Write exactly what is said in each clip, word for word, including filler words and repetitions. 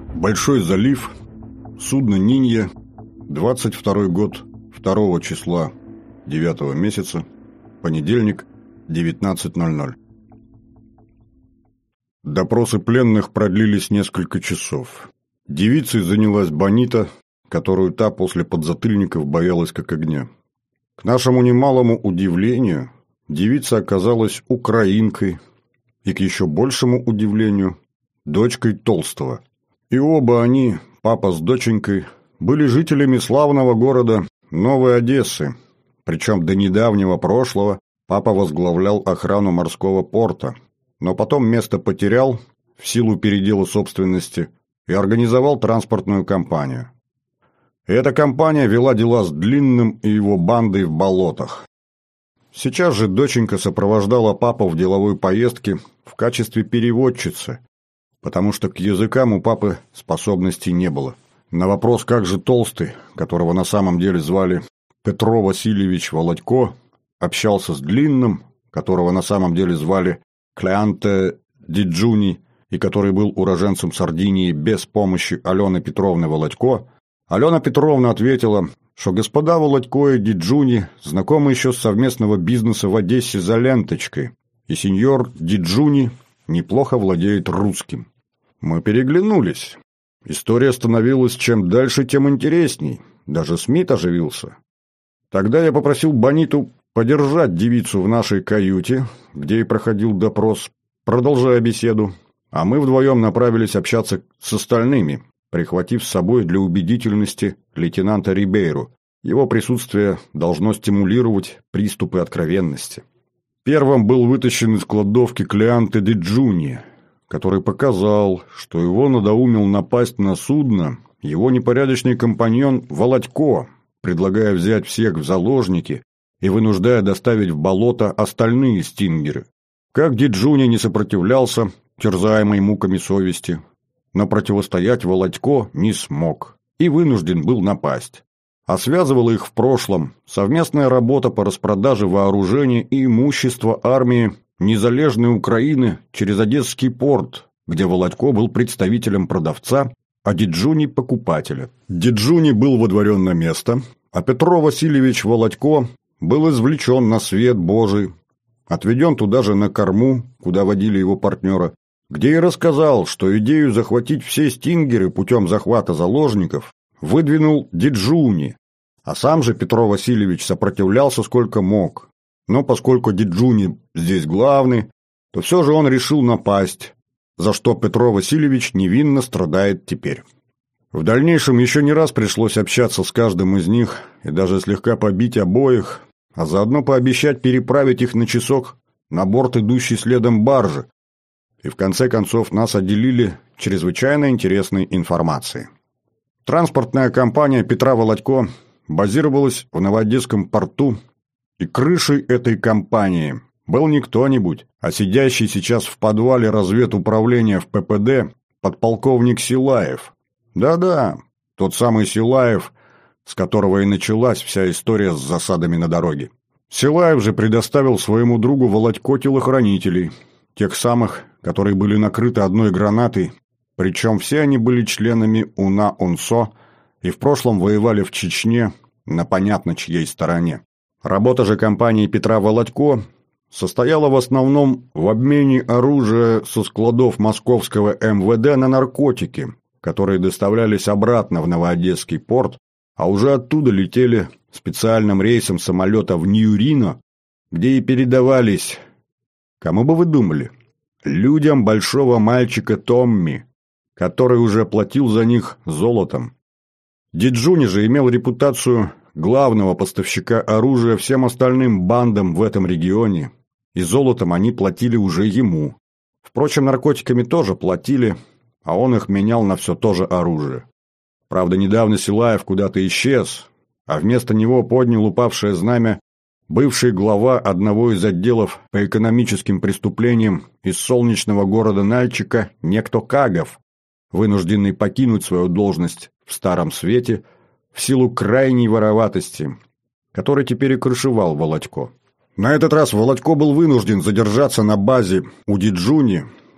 Большой залив, судно «Нинья», двадцать второй год, второго числа девятого месяца, понедельник, девятнадцать ноль ноль. Допросы пленных продлились несколько часов. Девицей занялась Бонита, которую та после подзатыльников боялась как огня. К нашему немалому удивлению, девица оказалась украинкой и, к еще большему удивлению, дочкой Толстого. И оба они, папа с доченькой, были жителями славного города Новой Одессы, причем до недавнего прошлого папа возглавлял охрану морского порта, но потом место потерял в силу передела собственности и организовал транспортную компанию. Эта компания вела дела с Длинным и его бандой в болотах. Сейчас же доченька сопровождала папу в деловой поездке в качестве переводчицы, потому что к языкам у папы способностей не было. На вопрос, как же Толстый, которого на самом деле звали Петро Васильевич Володько, общался с Длинным, которого на самом деле звали Клеанте Диджуни, и который был уроженцем Сардинии без помощи Алены Петровны Володько, Алена Петровна ответила, что господа Володько и Диджуни знакомы еще с совместного бизнеса в Одессе за ленточкой, и сеньор Диджуни неплохо владеет русским. Мы переглянулись. История становилась чем дальше, тем интересней. Даже Смит оживился. Тогда я попросил Бониту подержать девицу в нашей каюте, где и проходил допрос, продолжая беседу, а мы вдвоем направились общаться с остальными, прихватив с собой для убедительности лейтенанта Рибейру. Его присутствие должно стимулировать приступы откровенности. Первым был вытащен из кладовки Клеанте Диджуни, который показал, что его надоумил напасть на судно его непорядочный компаньон Володько, предлагая взять всех в заложники и вынуждая доставить в болото остальные стингеры. Как Диджуни не сопротивлялся, терзаемый муками совести, но противостоять Володько не смог и вынужден был напасть. А связывала их в прошлом совместная работа по распродаже вооружения и имущества армии Незалежной Украины через Одесский порт, где Володько был представителем продавца, а Диджуни – покупателя. Диджуни был водворен на место, а Петро Васильевич Володько был извлечен на свет Божий, отведен туда же на корму, куда водили его партнера, где и рассказал, что идею захватить все стингеры путем захвата заложников выдвинул Диджуни, а сам же Петро Васильевич сопротивлялся сколько мог. Но поскольку Диджуни здесь главный, то все же он решил напасть, за что Петро Васильевич невинно страдает теперь. В дальнейшем еще не раз пришлось общаться с каждым из них и даже слегка побить обоих, а заодно пообещать переправить их на часок на борт идущей следом баржи. И в конце концов нас отделили чрезвычайно интересной информацией. Транспортная компания Петра Володько базировалась в Новоодесском порту, и крышей этой компании был не кто-нибудь, а сидящий сейчас в подвале разведуправления в пэ пэ дэ подполковник Силаев. Да-да, тот самый Силаев, с которого и началась вся история с засадами на дороге. Силаев же предоставил своему другу Володько телохранителей, тех самых, которые были накрыты одной гранатой, причем все они были членами УНА-УНСО и в прошлом воевали в Чечне на понятно чьей стороне. Работа же компании Петра Володько состояла в основном в обмене оружия со складов московского эм вэ дэ на наркотики, которые доставлялись обратно в Новоодесский порт, а уже оттуда летели специальным рейсом самолета в Нью-Рино, где и передавались, кому бы вы думали, людям большого мальчика Томми, который уже платил за них золотом. Диджуни же имел репутацию главного поставщика оружия всем остальным бандам в этом регионе, и золотом они платили уже ему. Впрочем, наркотиками тоже платили, а он их менял на все то же оружие. Правда, недавно Силаев куда-то исчез, а вместо него поднял упавшее знамя бывший глава одного из отделов по экономическим преступлениям из солнечного города Нальчика некто Кагов, вынужденный покинуть свою должность в Старом Свете в силу крайней вороватости, который теперь и крышевал Володько. На этот раз Володько был вынужден задержаться на базе у Диджуни,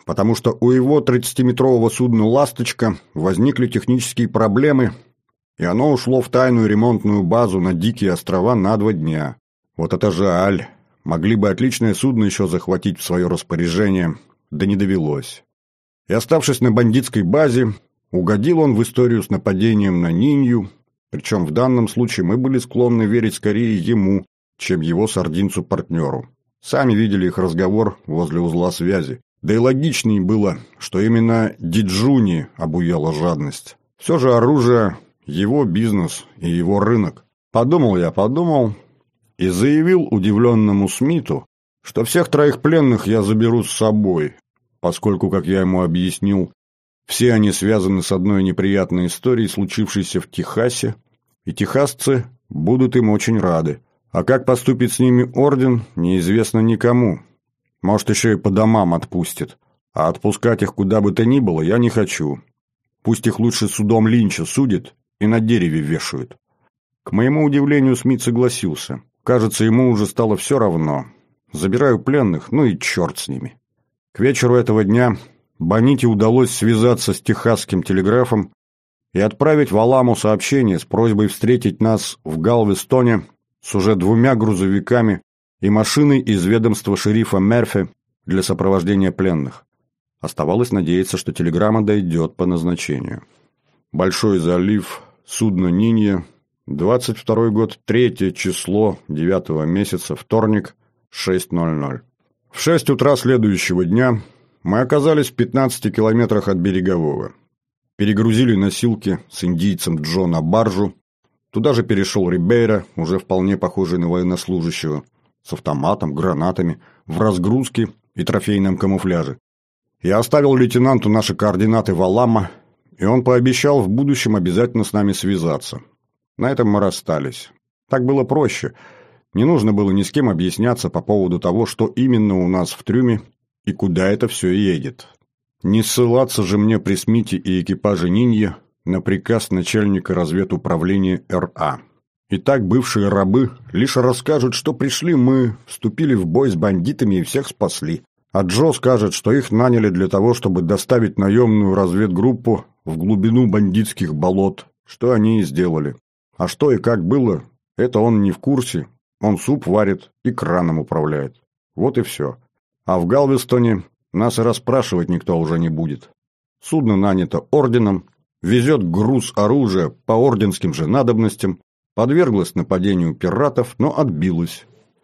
потому что у его тридцатиметрового судна «Ласточка» возникли технические проблемы, и оно ушло в тайную ремонтную базу на Дикие острова на два дня. Вот это жаль. Могли бы отличное судно еще захватить в свое распоряжение, да не довелось. И оставшись на бандитской базе, угодил он в историю с нападением на Нинью, причем в данном случае мы были склонны верить скорее ему, чем его сардинцу-партнеру. Сами видели их разговор возле узла связи. Да и логичнее было, что именно Диджуни обуяла жадность. Все же оружие – его бизнес и его рынок. Подумал я, подумал и заявил удивленному Смиту, что всех троих пленных я заберу с собой, поскольку, как я ему объяснил, все они связаны с одной неприятной историей, случившейся в Техасе, и техасцы будут им очень рады. А как поступит с ними орден, неизвестно никому. Может, еще и по домам отпустит. А отпускать их куда бы то ни было я не хочу. Пусть их лучше судом Линча судят и на дереве вешают. К моему удивлению, Смит согласился. Кажется, ему уже стало все равно. Забираю пленных, ну и черт с ними. К вечеру этого дня Боните удалось связаться с техасским телеграфом и отправить в Аламу сообщение с просьбой встретить нас в Галвестоне с уже двумя грузовиками и машиной из ведомства шерифа Мерфи для сопровождения пленных. Оставалось надеяться, что телеграмма дойдет по назначению. Большой залив, судно «Нинья», двадцать второй год, третье число девятого месяца, вторник, шесть ноль ноль. В шесть утра следующего дня мы оказались в пятнадцати километрах от берегового. Перегрузили носилки с индийцем Джо на баржу. Туда же перешел Рибейро, уже вполне похожий на военнослужащего, с автоматом, гранатами, в разгрузке и трофейном камуфляже. Я оставил лейтенанту наши координаты в Алама, и он пообещал в будущем обязательно с нами связаться. На этом мы расстались. Так было проще. Не нужно было ни с кем объясняться по поводу того, что именно у нас в трюме и куда это все едет. Не ссылаться же мне при Смите и экипаже «Ниньи» на приказ начальника разведуправления эр а. Итак, бывшие рабы лишь расскажут, что пришли мы, вступили в бой с бандитами и всех спасли. А Джо скажет, что их наняли для того, чтобы доставить наемную разведгруппу в глубину бандитских болот, что они и сделали. А что и как было, это он не в курсе, он суп варит и краном управляет. Вот и все. А в Галвестоне нас и расспрашивать никто уже не будет. Судно нанято орденом, везет груз оружия по орденским же надобностям, подверглось нападению пиратов, но отбилось.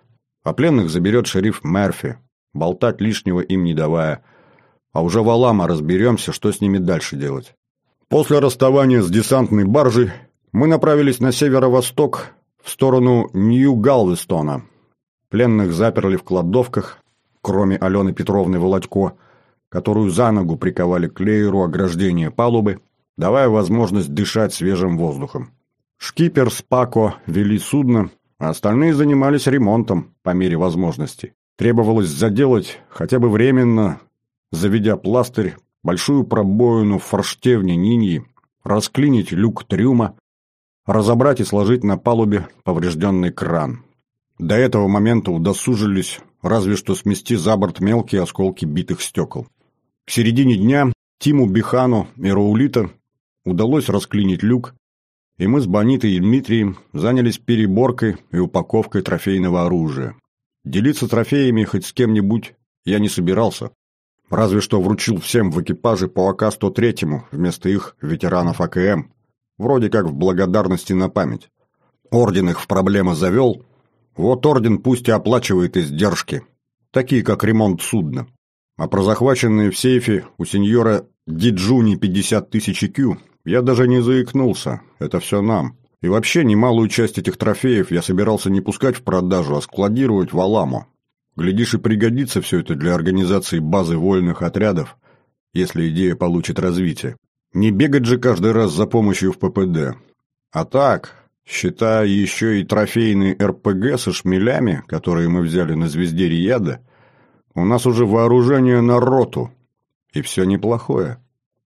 А пленных заберет шериф Мерфи, болтать лишнего им не давая. А уже в Алама разберемся, что с ними дальше делать. После расставания с десантной баржей мы направились на северо-восток, в сторону Нью-Галвестона. Пленных заперли в кладовках, кроме Алены Петровны Володько, которую за ногу приковали к лееру ограждения палубы, давая возможность дышать свежим воздухом. Шкипер с Пако вели судно, а остальные занимались ремонтом по мере возможности. Требовалось заделать, хотя бы временно, заведя пластырь, большую пробоину в форштевне Ниньи, расклинить люк трюма, разобрать и сложить на палубе поврежденный кран. До этого момента удосужились разве что смести за борт мелкие осколки битых стекол. К середине дня Тиму Бихану и Раулита удалось расклинить люк, и мы с Бонитой и Дмитрием занялись переборкой и упаковкой трофейного оружия. Делиться трофеями хоть с кем-нибудь я не собирался, разве что вручил всем в экипаже по А К сто три вместо их ветеранов А К М, вроде как в благодарности на память. Орден их в проблемы завел, вот орден пусть и оплачивает издержки, такие как ремонт судна. А про захваченные в сейфе у сеньора Диджуни пятьдесят тысяч И Кью я даже не заикнулся, это все нам. И вообще немалую часть этих трофеев я собирался не пускать в продажу, а складировать в Аламу. Глядишь, и пригодится все это для организации базы вольных отрядов, если идея получит развитие. Не бегать же каждый раз за помощью в П П Д. А так, считая еще и трофейные Р П Г со шмелями, которые мы взяли на звезде Рияда, у нас уже вооружение на роту, и все неплохое.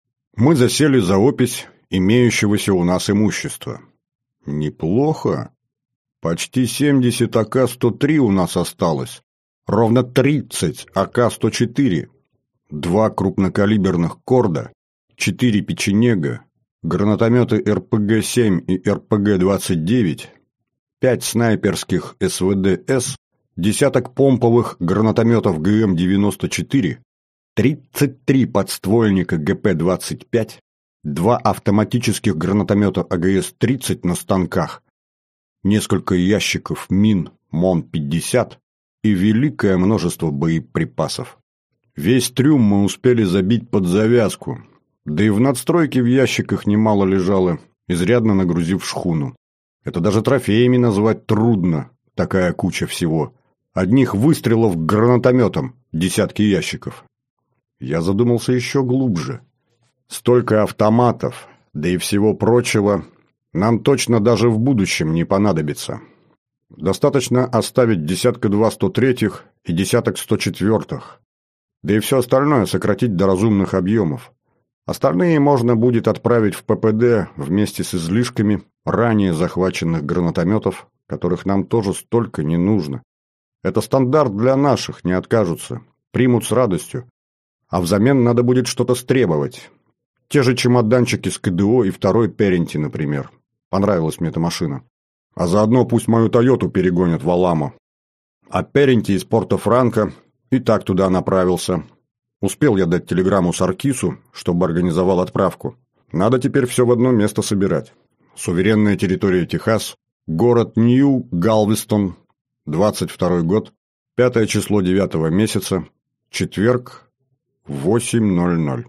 Мы засели за опись имеющегося у нас имущества. Неплохо. Почти семьдесят А К сто три у нас осталось. Ровно тридцать А К сто четыре. два крупнокалиберных «Корда», четыре «Печенега», гранатометы эр пэ гэ семь и эр пэ гэ двадцать девять, пять снайперских эс вэ дэ эс, десяток помповых гранатометов гэ эм девяносто четыре, тридцать три подствольника гэ пэ двадцать пять, два автоматических гранатомета а гэ эс тридцать на станках, несколько ящиков мин мон пятьдесят и великое множество боеприпасов. Весь трюм мы успели забить под завязку, да и в надстройке в ящиках немало лежало, изрядно нагрузив шхуну. Это даже трофеями назвать трудно, такая куча всего. Одних выстрелов гранатометом десятки ящиков. Я задумался еще глубже. Столько автоматов, да и всего прочего, нам точно даже в будущем не понадобится. Достаточно оставить десятка-два сто третьих и десяток сто четвертых, да и все остальное сократить до разумных объемов. Остальные можно будет отправить в пэ пэ дэ вместе с излишками ранее захваченных гранатометов, которых нам тоже столько не нужно. Это стандарт для наших, не откажутся, примут с радостью. А взамен надо будет что-то стребовать. Те же чемоданчики с ка дэ о и второй Перенти, например. Понравилась мне эта машина. А заодно пусть мою Тойоту перегонят в Аламо. А Перенти из Порто-Франко и так туда направился. Успел я дать телеграмму Саркису, чтобы организовал отправку. Надо теперь все в одно место собирать. Суверенная территория Техас, город Нью-Галвестон, двадцать второй год, пятое число девятого месяца, четверг, восемь ноль ноль.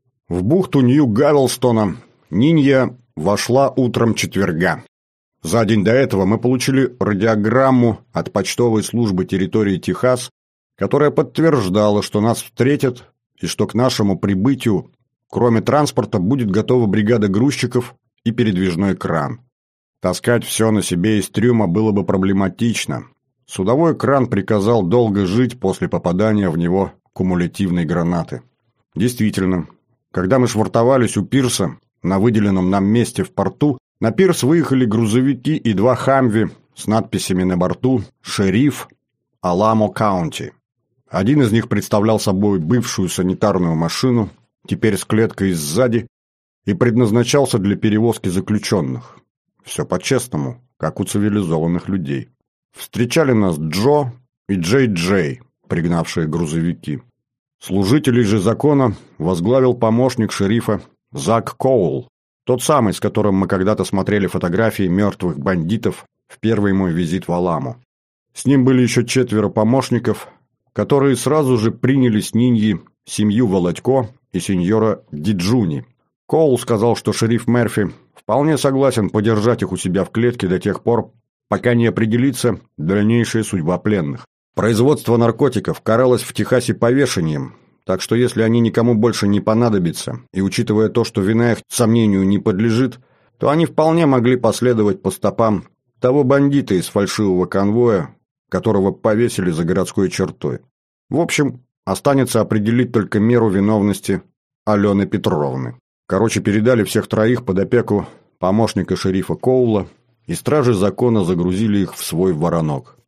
В бухту Нью-Галвестона Нинья вошла утром четверга. За день до этого мы получили радиограмму от почтовой службы территории Техас, которая подтверждала, что нас встретят и что к нашему прибытию, кроме транспорта, будет готова бригада грузчиков и передвижной кран. Таскать все на себе из трюма было бы проблематично. Судовой кран приказал долго жить после попадания в него кумулятивной гранаты. Действительно, когда мы швартовались у пирса на выделенном нам месте в порту, на пирс выехали грузовики и два хамви с надписями на борту «Шериф Аламо Каунти». Один из них представлял собой бывшую санитарную машину, теперь с клеткой сзади, и предназначался для перевозки заключенных. Все по-честному, как у цивилизованных людей. Встречали нас Джо и Джей-Джей, пригнавшие грузовики. Служителей же закона возглавил помощник шерифа Зак Коул, тот самый, с которым мы когда-то смотрели фотографии мертвых бандитов в первый мой визит в Аламо. С ним были еще четверо помощников, которые сразу же приняли с Ниньи семью Володько и сеньора Диджуни. Коул сказал, что шериф Мерфи вполне согласен подержать их у себя в клетке до тех пор, пока не определится дальнейшая судьба пленных. Производство наркотиков каралось в Техасе повешением, так что если они никому больше не понадобятся, и учитывая то, что вина их сомнению не подлежит, то они вполне могли последовать по стопам того бандита из фальшивого конвоя, которого повесили за городской чертой. В общем, останется определить только меру виновности Алены Петровны. Короче, передали всех троих под опеку помощника шерифа Коула, и стражи закона загрузили их в свой воронок.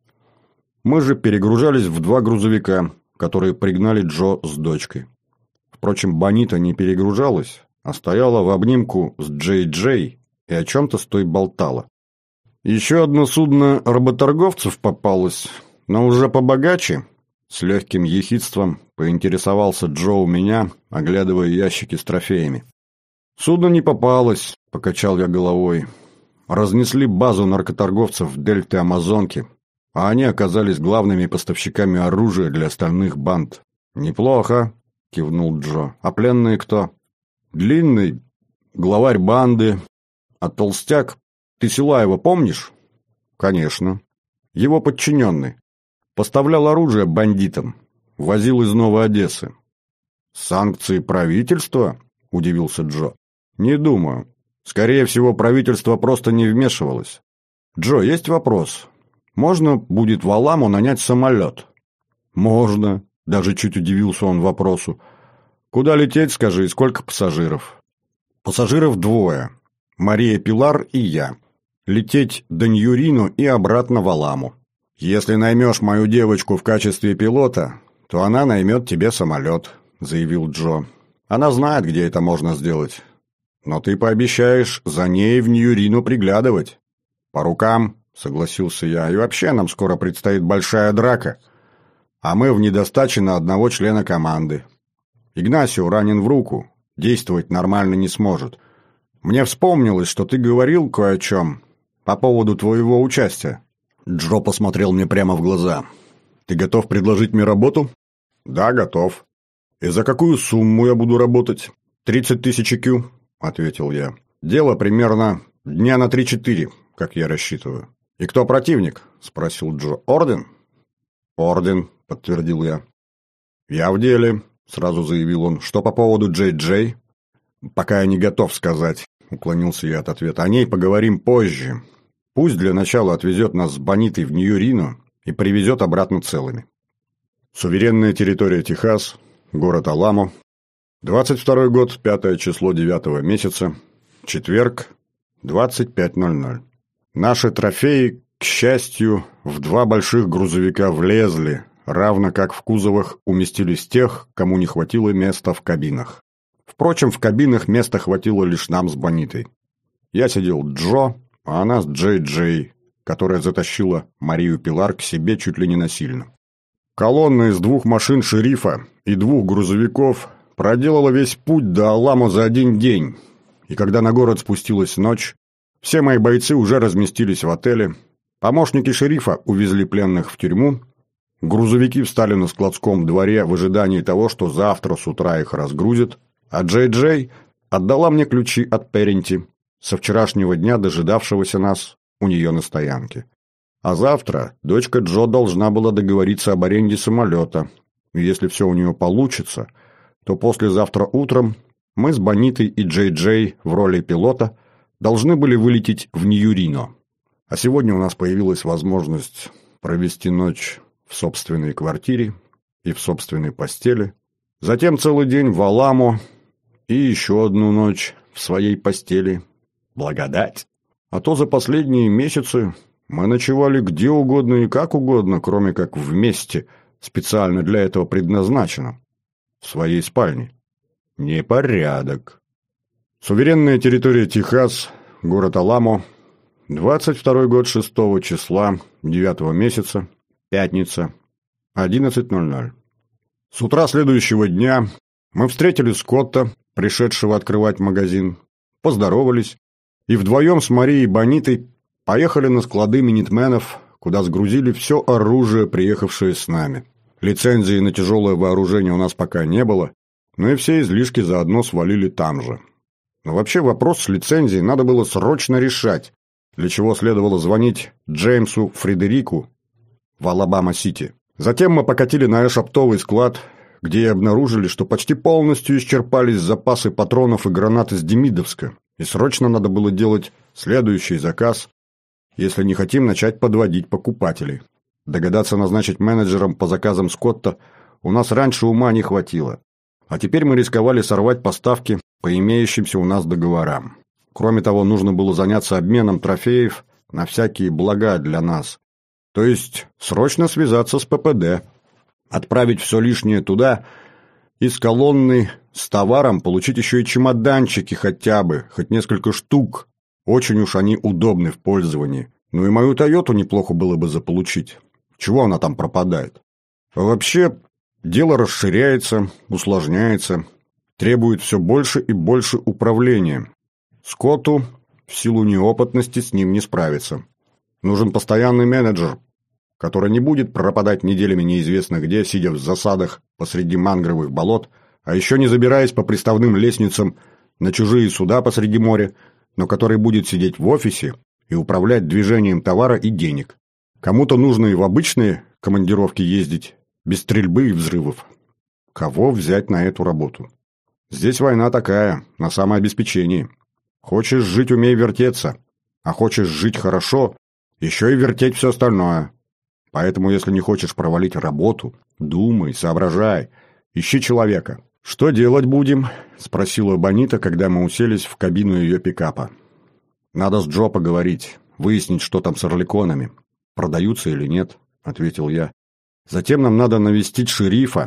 Мы же перегружались в два грузовика, которые пригнали Джо с дочкой. Впрочем, Бонита не перегружалась, а стояла в обнимку с Джей-Джей и о чем-то с той болтала. Еще одно судно работорговцев попалось, но уже побогаче. С легким ехидством поинтересовался Джо у меня, оглядывая ящики с трофеями. «Судно не попалось», — покачал я головой. «Разнесли базу наркоторговцев в дельте Амазонки, а они оказались главными поставщиками оружия для остальных банд». «Неплохо», — кивнул Джо. «А пленные кто?» «Длинный, главарь банды, а толстяк, ты Силаева помнишь?» «Конечно. Его подчиненный. Поставлял оружие бандитам, возил из Новой Одессы». «Санкции правительства?» – удивился Джо. «Не думаю. Скорее всего, правительство просто не вмешивалось. Джо, есть вопрос. Можно будет в Аламо нанять самолет?» «Можно», – даже чуть удивился он вопросу. «Куда лететь, скажи, и сколько пассажиров?» «Пассажиров двое. Мария Пилар и я. Лететь до Ньюрино и обратно в Аламо. Если наймешь мою девочку в качестве пилота, то она наймет тебе самолет. — заявил Джо. «Она знает, где это можно сделать. Но ты пообещаешь за ней в Нью-Рино приглядывать». «По рукам», — согласился я. «И вообще нам скоро предстоит большая драка. А мы в недостаче на одного члена команды. Игнасио ранен в руку, действовать нормально не сможет. Мне вспомнилось, что ты говорил кое о чем по поводу твоего участия». Джо посмотрел мне прямо в глаза. «Ты готов предложить мне работу?» «Да, готов». «И за какую сумму я буду работать?» «Тридцать тысяч кью», — ответил я. «Дело примерно дня на три-четыре, как я рассчитываю». «И кто противник?» — спросил Джо. «Орден?» «Орден», — подтвердил я. «Я в деле», — сразу заявил он. «Что по поводу Джей Джей?» «Пока я не готов сказать», — уклонился я от ответа. «О ней поговорим позже. Пусть для начала отвезет нас с Бонитой в Нью-Рино и привезет обратно целыми». Суверенная территория Техас, город Аламо, двадцать второй год, пятое число девятого месяца, четверг, двадцать пять ноль ноль. Наши трофеи, к счастью, в два больших грузовика влезли, равно как в кузовах уместились тех, кому не хватило места в кабинах. Впрочем, в кабинах места хватило лишь нам с Бонитой. Я сидел Джо, а она с Джей Джей, которая затащила Марию Пилар к себе чуть ли не насильно. Колонна из двух машин шерифа и двух грузовиков проделала весь путь до Аламо за один день, и когда на город спустилась ночь, все мои бойцы уже разместились в отеле, помощники шерифа увезли пленных в тюрьму, грузовики встали на складском дворе в ожидании того, что завтра с утра их разгрузят, а Джей Джей отдала мне ключи от Перринти, со вчерашнего дня дожидавшегося нас у нее на стоянке. А завтра дочка Джо должна была договориться об аренде самолета, и если все у нее получится, то послезавтра утром мы с Бонитой и Джей Джей в роли пилота должны были вылететь в Нью-Рино. А сегодня у нас появилась возможность провести ночь в собственной квартире и в собственной постели, затем целый день в Аламо и еще одну ночь в своей постели. Благодать! А то за последние месяцы мы ночевали где угодно и как угодно, кроме как в месте, специально для этого предназначенном, в своей спальне. Непорядок. Суверенная территория Техас, город Аламо, двадцать второй год, шестого числа, девятого месяца, пятница, одиннадцать ноль ноль. С утра следующего дня мы встретили Скотта, пришедшего открывать магазин, поздоровались, и вдвоем с Марией и Бонитой поехали на склады минитменов, куда сгрузили все оружие, приехавшее с нами. Лицензии на тяжелое вооружение у нас пока не было, но и все излишки заодно свалили там же. Но вообще вопрос с лицензией надо было срочно решать, для чего следовало звонить Джеймсу Фредерику в Алабама-Сити. Затем мы покатили на эш-оптовый склад, где и обнаружили, что почти полностью исчерпались запасы патронов и гранат из Демидовска, и срочно надо было делать следующий заказ, если не хотим начать подводить покупателей. Догадаться назначить менеджером по заказам Скотта у нас раньше ума не хватило. А теперь мы рисковали сорвать поставки по имеющимся у нас договорам. Кроме того, нужно было заняться обменом трофеев на всякие блага для нас. То есть срочно связаться с ППД, отправить все лишнее туда и с колонны с товаром получить еще и чемоданчики хотя бы, хоть несколько штук. Очень уж они удобны в пользовании. Ну и мою Тойоту неплохо было бы заполучить. Чего она там пропадает? А вообще, дело расширяется, усложняется, требует все больше и больше управления. Скотту в силу неопытности с ним не справиться. Нужен постоянный менеджер, который не будет пропадать неделями неизвестно где, сидя в засадах посреди мангровых болот, а еще не забираясь по приставным лестницам на чужие суда посреди моря, но который будет сидеть в офисе и управлять движением товара и денег. Кому-то нужно и в обычные командировки ездить, без стрельбы и взрывов. Кого взять на эту работу? Здесь война такая, на самообеспечении. Хочешь жить — умей вертеться, а хочешь жить хорошо — еще и вертеть все остальное. Поэтому, если не хочешь провалить работу, думай, соображай, ищи человека. «Что делать будем?» – спросила Бонита, когда мы уселись в кабину ее пикапа. «Надо с Джо поговорить, выяснить, что там с орликонами. Продаются или нет», – ответил я. «Затем нам надо навестить шерифа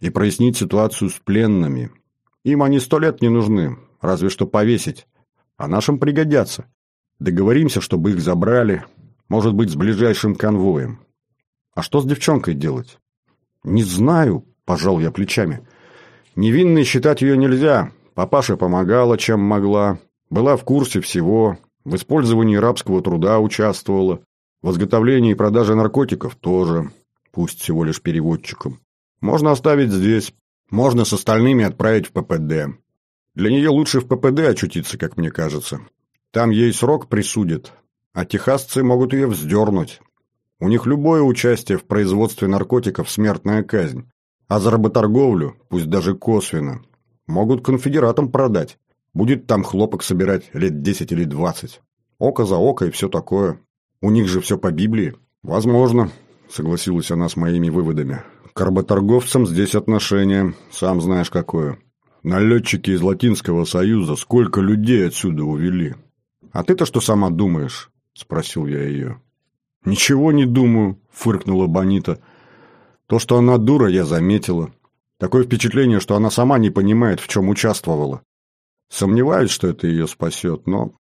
и прояснить ситуацию с пленными. Им они сто лет не нужны, разве что повесить, а нашим пригодятся. Договоримся, чтобы их забрали, может быть, с ближайшим конвоем. А что с девчонкой делать? Не знаю, пожал я плечами. Невинной считать ее нельзя. Папаша помогала, чем могла, была в курсе всего, в использовании рабского труда участвовала, в изготовлении и продаже наркотиков тоже, пусть всего лишь переводчиком. Можно оставить здесь, можно с остальными отправить в ППД. Для нее лучше в ППД очутиться, как мне кажется. Там ей срок присудят, а техасцы могут ее вздернуть. У них любое участие в производстве наркотиков – смертная казнь. А за работорговлю, пусть даже косвенно, могут конфедератам продать. Будет там хлопок собирать лет десять или двадцать. Око за око и все такое. У них же все по Библии. Возможно, согласилась она с моими выводами. К работорговцам здесь отношение, сам знаешь какое. Налетчики из Латинского Союза сколько людей отсюда увели. А ты-то что сама думаешь? Спросил я ее. Ничего не думаю, фыркнула Бонита. То, что она дура, я заметила. Такое впечатление, что она сама не понимает, в чем участвовала. Сомневаюсь, что это ее спасет, но...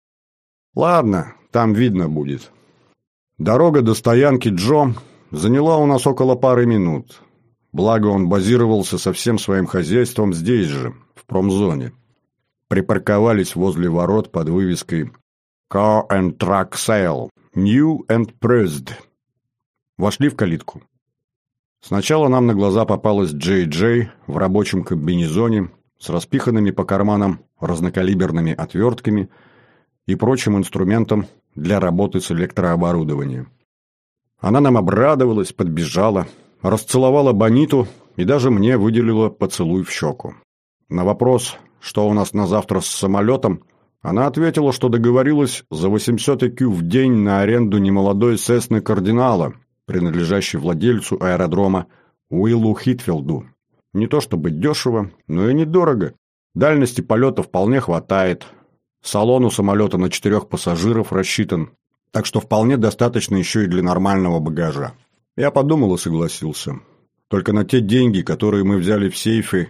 Ладно, там видно будет. Дорога до стоянки Джо заняла у нас около пары минут. Благо он базировался со всем своим хозяйством здесь же, в промзоне. Припарковались возле ворот под вывеской «Car and Truck Sale. New and Pressed». Вошли в калитку. Сначала нам на глаза попалась Джей Джей в рабочем комбинезоне с распиханными по карманам разнокалиберными отвертками и прочим инструментом для работы с электрооборудованием. Она нам обрадовалась, подбежала, расцеловала Бониту и даже мне выделила поцелуй в щеку. На вопрос, что у нас на завтра с самолетом, она ответила, что договорилась за восемьсот ЭКЮ в день на аренду немолодой Сесны Кардинала, принадлежащей владельцу аэродрома Уиллу Хитфилду. Не то чтобы дешево, но и недорого. Дальности полета вполне хватает. Салон у самолета на четырех пассажиров рассчитан, так что вполне достаточно еще и для нормального багажа. Я подумал и согласился. Только на те деньги, которые мы взяли в сейфе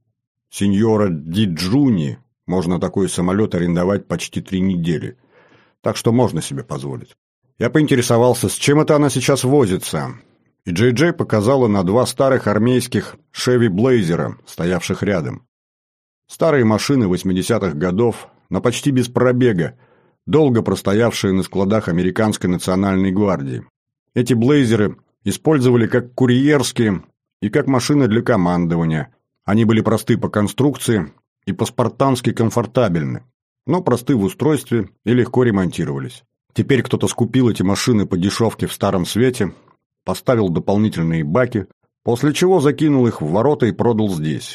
сеньора Ди Джуни, можно такой самолет арендовать почти три недели. Так что можно себе позволить. Я поинтересовался, с чем это она сейчас возится. И Джей Джей показала на два старых армейских Chevy Blazer, стоявших рядом. Старые машины восьмидесятых годов, но почти без пробега, долго простоявшие на складах американской национальной гвардии. Эти блейзеры использовали как курьерские и как машины для командования. Они были просты по конструкции и по-спартански комфортабельны, но просты в устройстве и легко ремонтировались. Теперь кто-то скупил эти машины по дешевке в Старом Свете, поставил дополнительные баки, после чего закинул их в ворота и продал здесь.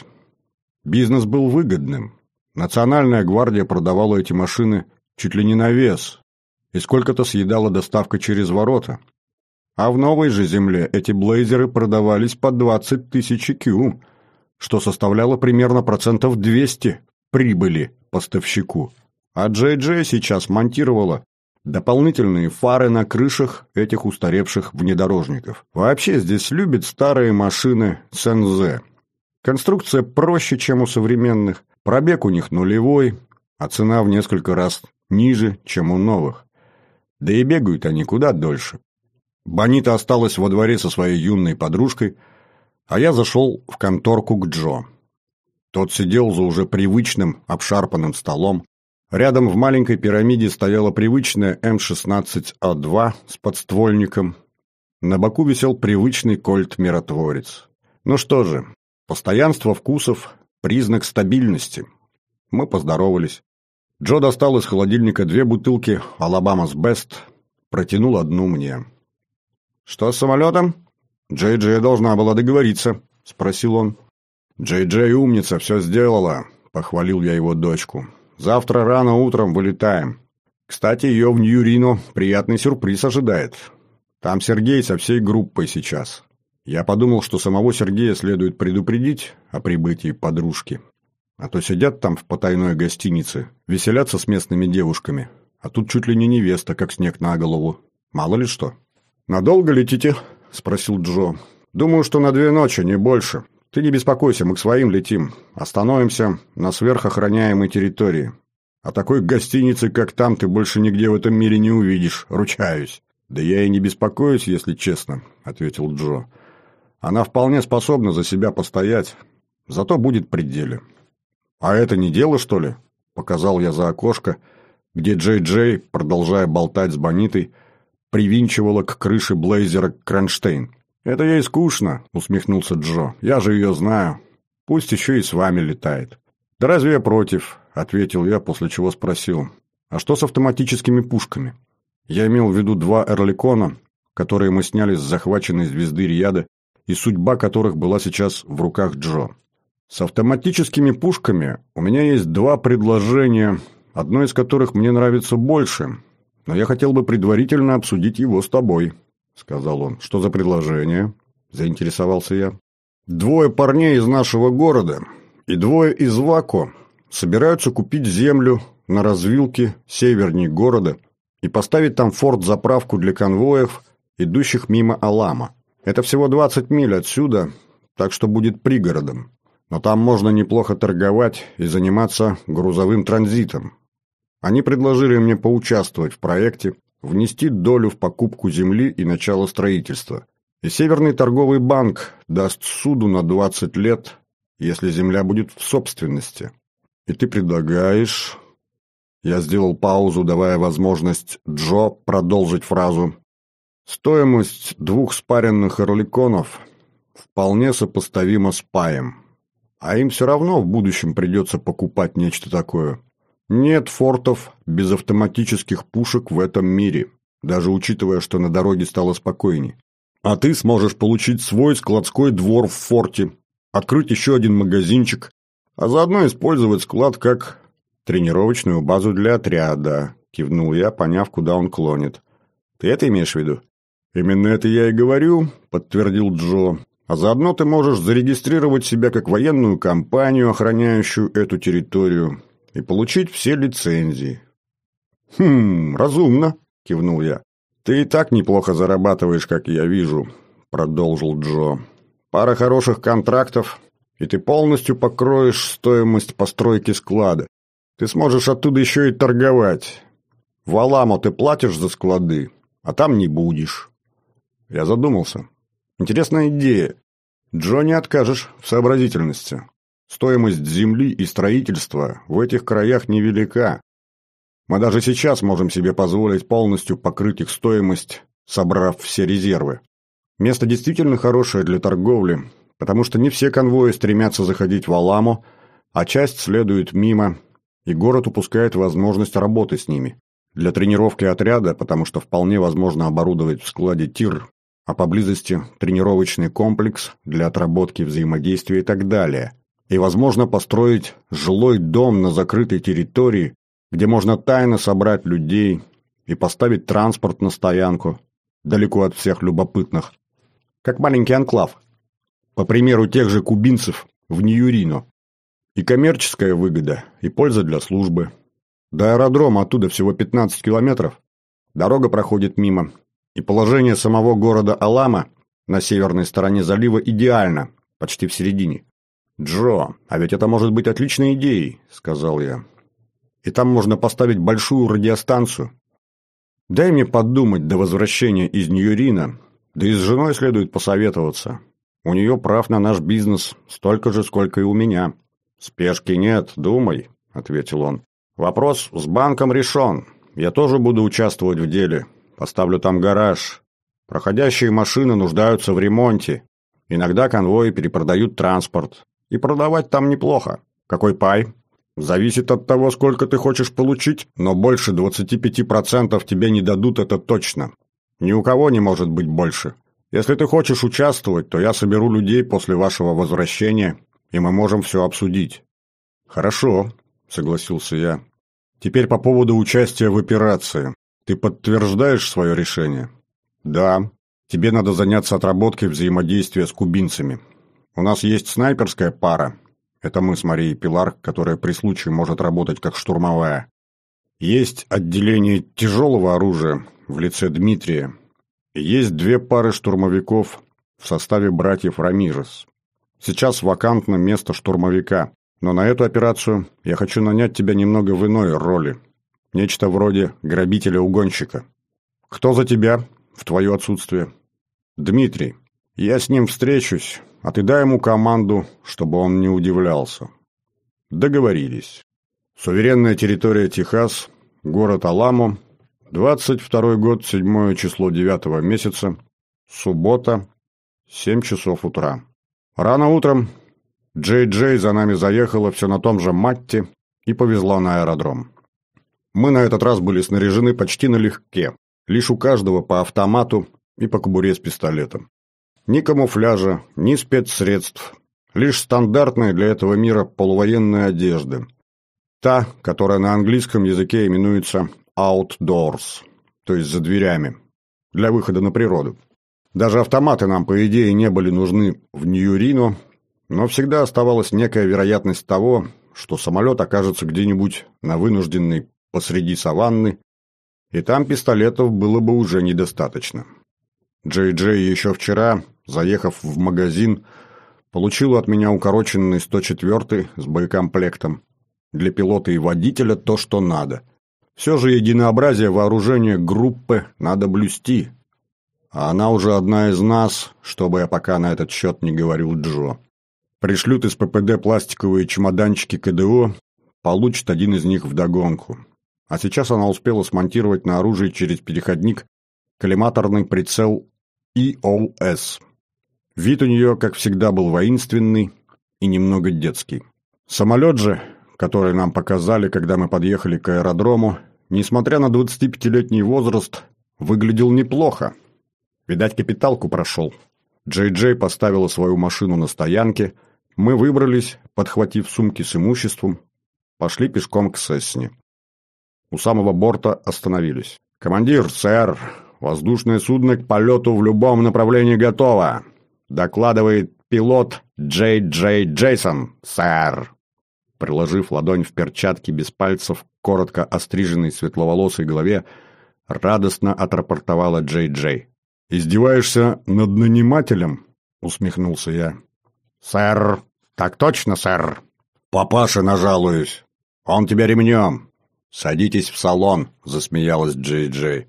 Бизнес был выгодным. Национальная гвардия продавала эти машины чуть ли не на вес, и сколько-то съедала доставка через ворота. А в новой же земле эти блейзеры продавались по двадцать тысяч ЭКЮ, что составляло примерно процентов двести прибыли поставщику. А Джей Джей сейчас монтировала дополнительные фары на крышах этих устаревших внедорожников. Вообще здесь любят старые машины Сензе. Конструкция проще, чем у современных, пробег у них нулевой, а цена в несколько раз ниже, чем у новых. Да и бегают они куда дольше. Бонита осталась во дворе со своей юной подружкой, а я зашел в конторку к Джо. Тот сидел за уже привычным обшарпанным столом. Рядом в маленькой пирамиде стояла привычная эм шестнадцать а два с подствольником. На боку висел привычный кольт-миротворец. Ну что же, постоянство вкусов – признак стабильности. Мы поздоровались. Джо достал из холодильника две бутылки «Алабамас Бест», протянул одну мне. «Что с самолетом?» «Джей Джей должна была договориться», – спросил он. «Джей Джей умница, все сделала», – похвалил я его дочку. «Завтра рано утром вылетаем. Кстати, ее в Нью-Рино приятный сюрприз ожидает. Там Сергей со всей группой сейчас». Я подумал, что самого Сергея следует предупредить о прибытии подружки. А то сидят там в потайной гостинице, веселятся с местными девушками, а тут чуть ли не невеста, как снег на голову. Мало ли что. «Надолго летите?» – спросил Джо. «Думаю, что на две ночи, не больше. Ты не беспокойся, мы к своим летим. Остановимся на сверхохраняемой территории. А такой гостиницы, как там, ты больше нигде в этом мире не увидишь, ручаюсь». «Да я и не беспокоюсь, если честно», — ответил Джо. «Она вполне способна за себя постоять, зато будет при деле». «А это не дело, что ли?» — показал я за окошко, где Джей-Джей, продолжая болтать с Бонитой, привинчивала к крыше блейзера кронштейн. «Это ей скучно», — усмехнулся Джо. «Я же ее знаю. Пусть еще и с вами летает». «Да разве я против?» — ответил я, после чего спросил. «А что с автоматическими пушками?» Я имел в виду два Эрликона, которые мы сняли с захваченной звезды Рияда, и судьба которых была сейчас в руках Джо. «С автоматическими пушками у меня есть два предложения, одно из которых мне нравится больше, но я хотел бы предварительно обсудить его с тобой», — сказал он. «Что за предложение?» — заинтересовался я. «Двое парней из нашего города и двое из Вако собираются купить землю на развилке севернее города и поставить там форт-заправку для конвоев, идущих мимо Алама. Это всего двадцать миль отсюда, так что будет пригородом. Но там можно неплохо торговать и заниматься грузовым транзитом. Они предложили мне поучаствовать в проекте, внести долю в покупку земли и начало строительства. И Северный торговый банк даст суду на двадцать лет, если земля будет в собственности. И ты предлагаешь...» Я сделал паузу, давая возможность Джо продолжить фразу. «Стоимость двух спаренных орликонов вполне сопоставима с паем. А им все равно в будущем придется покупать нечто такое. Нет фортов без автоматических пушек в этом мире, даже учитывая, что на дороге стало спокойней. А ты сможешь получить свой складской двор в форте, открыть еще один магазинчик, а заодно использовать склад как тренировочную базу для отряда», — кивнул я, поняв, куда он клонит. «Ты это имеешь в виду?» «Именно это я и говорю», — подтвердил Джо. «А заодно ты можешь зарегистрировать себя как военную компанию, охраняющую эту территорию, и получить все лицензии». «Хм, разумно», — кивнул я. «Ты и так неплохо зарабатываешь, как я вижу», — продолжил Джо. «Пара хороших контрактов, и ты полностью покроешь стоимость постройки склада. Ты сможешь оттуда еще и торговать. В Аламо ты платишь за склады, а там не будешь». Я задумался. Интересная идея. Джо не откажешь в сообразительности. Стоимость земли и строительства в этих краях невелика. Мы даже сейчас можем себе позволить полностью покрыть их стоимость, собрав все резервы. Место действительно хорошее для торговли, потому что не все конвои стремятся заходить в Аламо, а часть следует мимо, и город упускает возможность работы с ними. Для тренировки отряда, потому что вполне возможно оборудовать в складе тир, а поблизости тренировочный комплекс для отработки взаимодействия и так далее. И возможно построить жилой дом на закрытой территории, где можно тайно собрать людей и поставить транспорт на стоянку, далеко от всех любопытных. Как маленький анклав. По примеру тех же кубинцев в Ньюрино. И коммерческая выгода, и польза для службы. До аэродрома оттуда всего пятнадцать километров. Дорога проходит мимо. И положение самого города Алама на северной стороне залива идеально, почти в середине. «Джо, а ведь это может быть отличной идеей», — сказал я. «И там можно поставить большую радиостанцию. Дай мне подумать до возвращения из Ньюрина, да и с женой следует посоветоваться. У нее прав на наш бизнес столько же, сколько и у меня». «Спешки нет, думай», — ответил он. «Вопрос с банком решен. Я тоже буду участвовать в деле. Поставлю там гараж. Проходящие машины нуждаются в ремонте. Иногда конвои перепродают транспорт. И продавать там неплохо. Какой пай? Зависит от того, сколько ты хочешь получить, но больше двадцати пяти процентов тебе не дадут, это точно. Ни у кого не может быть больше. Если ты хочешь участвовать, то я соберу людей после вашего возвращения, и мы можем все обсудить». «Хорошо», — согласился я. «Теперь по поводу участия в операции. Ты подтверждаешь свое решение?» «Да. Тебе надо заняться отработкой взаимодействия с кубинцами. У нас есть снайперская пара. Это мы с Марией Пилар, которая при случае может работать как штурмовая. Есть отделение тяжелого оружия в лице Дмитрия. И есть две пары штурмовиков в составе братьев Рамирес. Сейчас вакантно место штурмовика, но на эту операцию я хочу нанять тебя немного в иной роли. Нечто вроде грабителя-угонщика. Кто за тебя в твое отсутствие? Дмитрий. Я с ним встречусь, а ты дай ему команду, чтобы он не удивлялся. Договорились. Суверенная территория Техас, город Аламо, двадцать второй год, седьмое число девятого месяца, суббота, семь часов утра. Рано утром Джей Джей за нами заехала все на том же Матте и повезла на аэродром. Мы на этот раз были снаряжены почти налегке, лишь у каждого по автомату и по кобуре с пистолетом. Ни камуфляжа, ни спецсредств, лишь стандартная для этого мира полувоенная одежда. Та, которая на английском языке именуется outdoors, то есть за дверями, для выхода на природу. Даже автоматы нам, по идее, не были нужны в Нью-Рино, но всегда оставалась некая вероятность того, что самолет окажется где-нибудь на вынужденной посреди саванны, и там пистолетов было бы уже недостаточно. Джей Джей еще вчера, заехав в магазин, получил от меня укороченный сто четвёртый с боекомплектом. Для пилота и водителя то, что надо. Все же единообразие вооружения группы надо блюсти. А она уже одна из нас, чтобы я пока на этот счет не говорил Джо. Пришлют из ППД пластиковые чемоданчики КДО, получит один из них вдогонку. А сейчас она успела смонтировать на оружие через переходник коллиматорный прицел и о эс. Вид у нее, как всегда, был воинственный и немного детский. Самолет же, который нам показали, когда мы подъехали к аэродрому, несмотря на двадцатипятилетний возраст, выглядел неплохо. Видать, капиталку прошел. Джей Джей поставила свою машину на стоянке, мы выбрались, подхватив сумки с имуществом, пошли пешком к Сесне. У самого борта остановились. «Командир, сэр, воздушное судно к полету в любом направлении готово. Докладывает пилот Джей Джей Джейсон, сэр». Приложив ладонь в перчатке без пальцев к коротко остриженной светловолосой голове, радостно отрапортовала Джей Джей. «Издеваешься над нанимателем?» — усмехнулся я. «Сэр, так точно, сэр». «Папаше нажалуюсь. Он тебя ремнем». «Садитесь в салон», — засмеялась Джей Джей.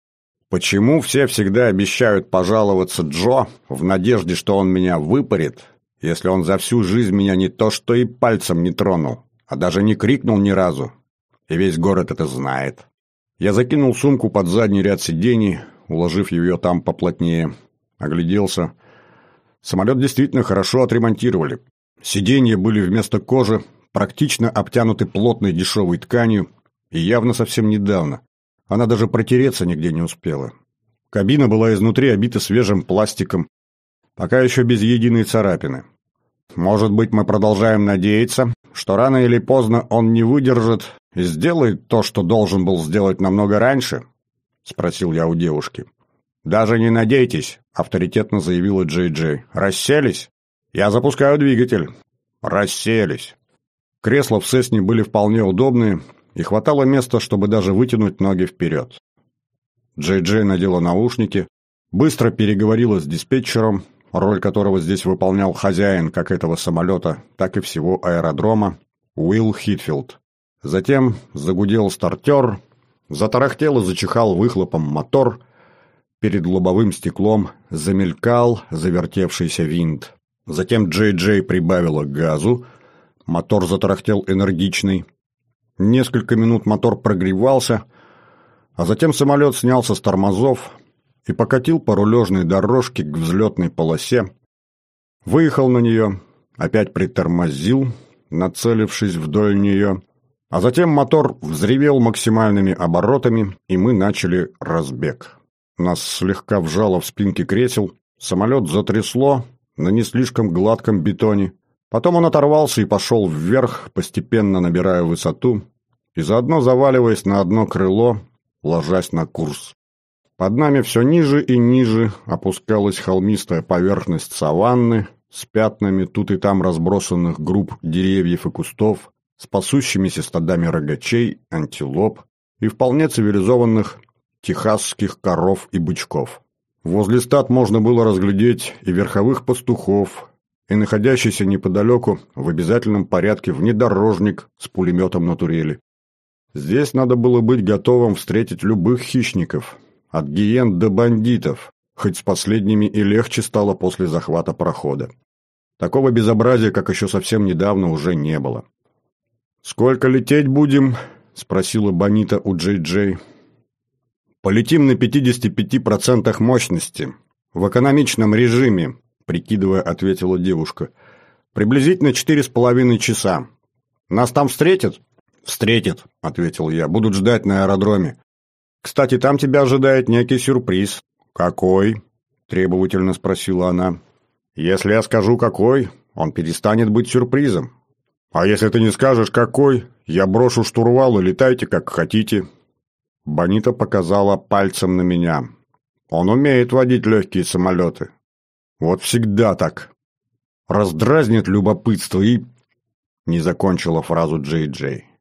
«Почему все всегда обещают пожаловаться Джо в надежде, что он меня выпарит, если он за всю жизнь меня не то что и пальцем не тронул, а даже не крикнул ни разу? И весь город это знает». Я закинул сумку под задний ряд сидений, уложив ее там поплотнее, огляделся. Самолет действительно хорошо отремонтировали. Сиденья были вместо кожи практично обтянуты плотной дешевой тканью, и явно совсем недавно. Она даже протереться нигде не успела. Кабина была изнутри обита свежим пластиком, пока еще без единой царапины. «Может быть, мы продолжаем надеяться, что рано или поздно он не выдержит и сделает то, что должен был сделать намного раньше?» — спросил я у девушки. «Даже не надейтесь», — авторитетно заявила Джей Джей. «Расселись? Я запускаю двигатель». «Расселись». Кресла в Сесне были вполне удобные, и хватало места, чтобы даже вытянуть ноги вперед. Джей Джей надела наушники, быстро переговорила с диспетчером, роль которого здесь выполнял хозяин как этого самолета, так и всего аэродрома, Уилл Хитфилд. Затем загудел стартер, затарахтел и зачихал выхлопом мотор, перед лобовым стеклом замелькал завертевшийся винт. Затем Джей Джей прибавила газу, мотор затарахтел энергичный. Несколько минут мотор прогревался, а затем самолет снялся с тормозов и покатил по рулежной дорожке к взлетной полосе, выехал на нее, опять притормозил, нацелившись вдоль нее, а затем мотор взревел максимальными оборотами, и мы начали разбег. Нас слегка вжало в спинки кресел, самолет затрясло на не слишком гладком бетоне. Потом он оторвался и пошел вверх, постепенно набирая высоту, и заодно заваливаясь на одно крыло, ложась на курс. Под нами все ниже и ниже опускалась холмистая поверхность саванны с пятнами тут и там разбросанных групп деревьев и кустов, с пасущимися стадами рогачей, антилоп и вполне цивилизованных техасских коров и бычков. Возле стад можно было разглядеть и верховых пастухов, и находящийся неподалеку в обязательном порядке внедорожник с пулеметом на турели. Здесь надо было быть готовым встретить любых хищников, от гиен до бандитов, хоть с последними и легче стало после захвата парохода. Такого безобразия, как еще совсем недавно, уже не было. «Сколько лететь будем?» – спросила Бонита у Джей-Джей. «Полетим на пятидесяти пяти процентах мощности, в экономичном режиме», – прикидывая, ответила девушка. «Приблизительно четыре с половиной часа. Нас там встретят?» «Встретят», – ответил я. «Будут ждать на аэродроме. Кстати, там тебя ожидает некий сюрприз». «Какой?» – требовательно спросила она. «Если я скажу какой, он перестанет быть сюрпризом. А если ты не скажешь какой, я брошу штурвал и летайте как хотите». Бонита показала пальцем на меня. «Он умеет водить легкие самолеты. Вот всегда так. Раздразнит любопытство и...» Не закончила фразу Джей-Джей.